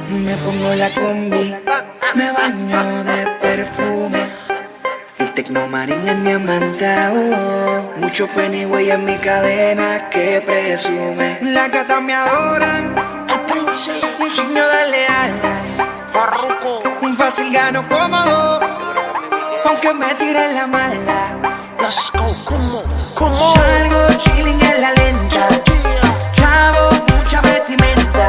Me pongo la combi, me baño de perfume. El Tecnomarín en diamantado, mucho Pennyway en mi cadena que presume. Las gatas me adoran, El príncipe, un signo de leales. Farruko, Un fácil gano cómodo, aunque me tiren la mala. let's go, como, Salgo chilling en la lenta, chavo, mucha vestimenta.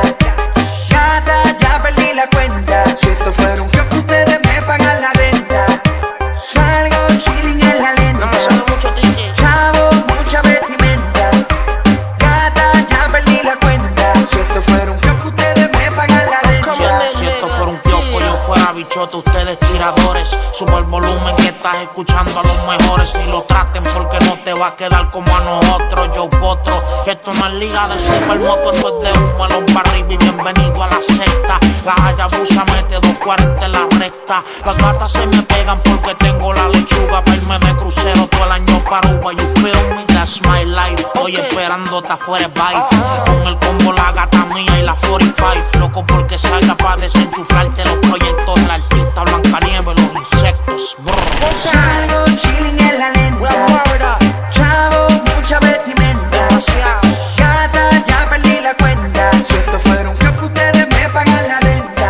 Gata, ya perdí la cuenta. Si esto fuera un kiosco, ustedes me pagan la renta. Salgo chilling en la no lenta, me sale mucho ticket. chavo, mucha vestimenta. Gata, ya perdí la cuenta. Si esto fuera un kiosco, ustedes me pagan la renta. Si esto fuera un kiosco, yo fuera bichote, ustedes tiradores. Sube el volumen que estás escuchando a los mejores. Ni lo traten porque no te va a quedar como a nosotros. Yo potro, que esto no es liga de supermoto, esto es de un melón para arriba y bienvenido a la secta. La Hayabusa mete 240 en la recta. Las gatas se me pegan porque tengo la lechuga para irme de crucero todo el año para Uva. You feel me? That's my life. Estoy esperándote afuera vibe. Con el combo la gata mía y la 45. Loco porque salga para desenchuflarte los proyectos del artista Blancanieves, los insectos. Brr. Salgo chilling en la lenta, chavo, mucha vestimenta. Gata, ya perdí la cuenta. Si esto fuera un kiosco, ustedes me pagan la renta.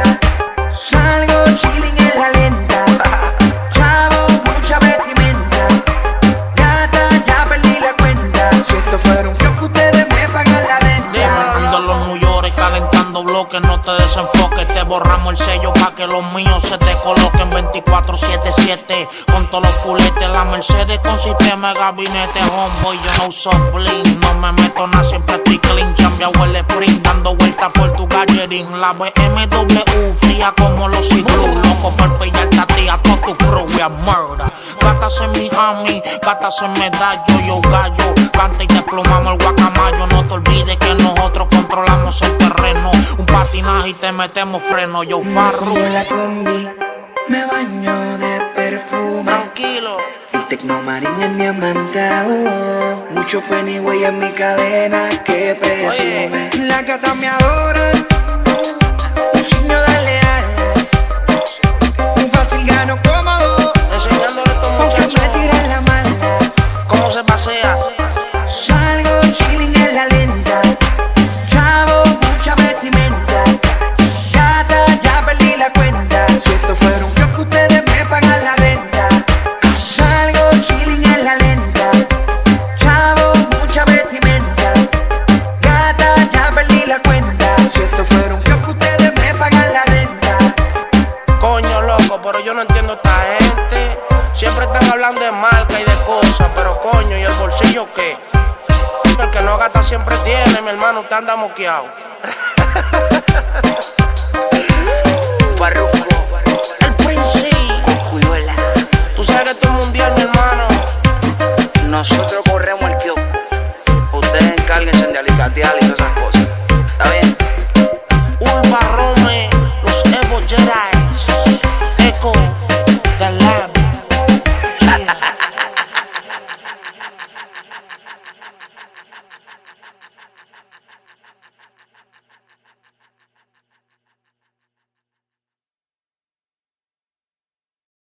Salgo chilling en la lenta, chavo, mucha vestimenta. Gata, ya perdí la cuenta. Si esto fuera un kiosco, ustedes me pagan la renta. Ando en los New York calentando bloques, no te desenfoques, te borramos el sello pa' que los míos se te coloquen 24/7 con todos los culetes, la Mercedes con sistema de gabinete, homeboy, yo no uso bling, no me meto nada, siempre estoy clean, chambeado el sprint, dando vueltas por tu gallerín, la BMW fría como los iglú, loco por pillarte a ti, a todo tu crew, we are murder. Gatas en Miami, gatas en Medallo, yo gallo, canta y te plumamos el guacamayo, no te olvides que nosotros controlamos el terreno, un patinaje y te metemos freno, yo farro. Pongo la combi, me baño de perfume. Tranquilo, El Tecnomarín en diamantado, mucho Pennyway en mi cadena que presume. Las gatas me adoran, un signo de leales. Un fácil gano cómodo, enseñándole a estos aunque muchachos me tiren la mala. cómo se pasea. Salgo chilling en la lenta, chavo, mucha vestimenta. Gata, ya perdí la cuenta. Si esto fuera un kiosco, ustedes me pagan la renta. Salgo chilling en la lenta, chavo, mucha vestimenta. Gata, ya perdí la cuenta. Si esto fuera un kiosco, ustedes me pagan la renta. Coño loco, pero yo no entiendo a esta gente. Siempre están hablando de marca y de cosas, pero coño, ¿y el bolsillo qué? El que no gasta siempre tiene, mi hermano, usted anda moqueado.